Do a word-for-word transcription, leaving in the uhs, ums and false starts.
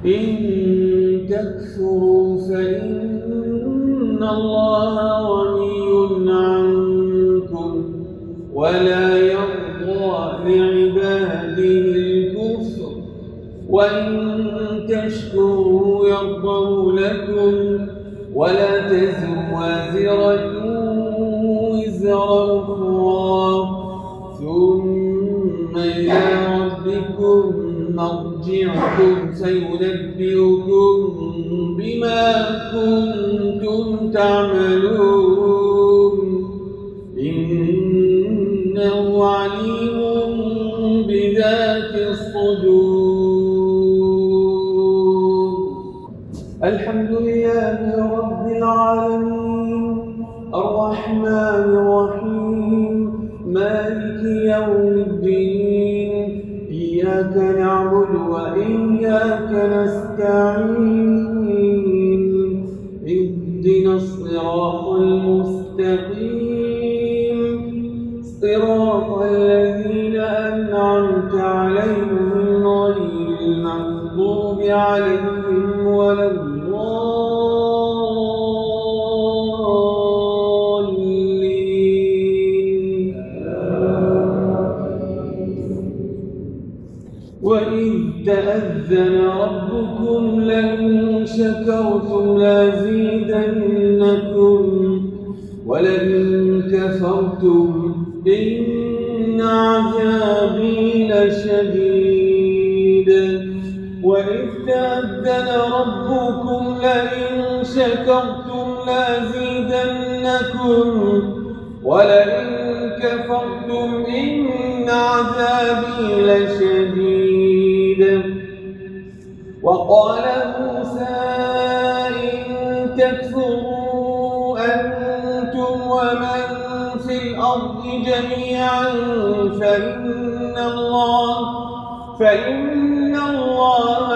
إن تكفروا فإن الله غني عنكم ولا يرضى لعباده الكفر وإن تشكروا يرضه لكم ولا تزر وازرة وزر أخرى ثم إلى ربكم مرجعكم فينبئكم بما كنتم تعملون إنه عليم بذات الصدور. الحمد لله رب العالمين الرحمن الرحيم مالك يوم الدين إياك نعبد وإياك نستعين اهدنا الصراط المستقيم صراط الذين أنعمت عليهم غير المغضوب عليهم ولا الضالين. وإذ تأذن ربكم لئن شكرتم لأزيدنكم ولئن كفرتم إن عذابي لشديد. وإذ تأذن ربكم لئن شكرتم لأزيدنكم ولئن كفرتم إن عذابي لشديد. وقال موسى إن تكفروا أنتم ومن في الأرض جميعا فإن الله فإن الله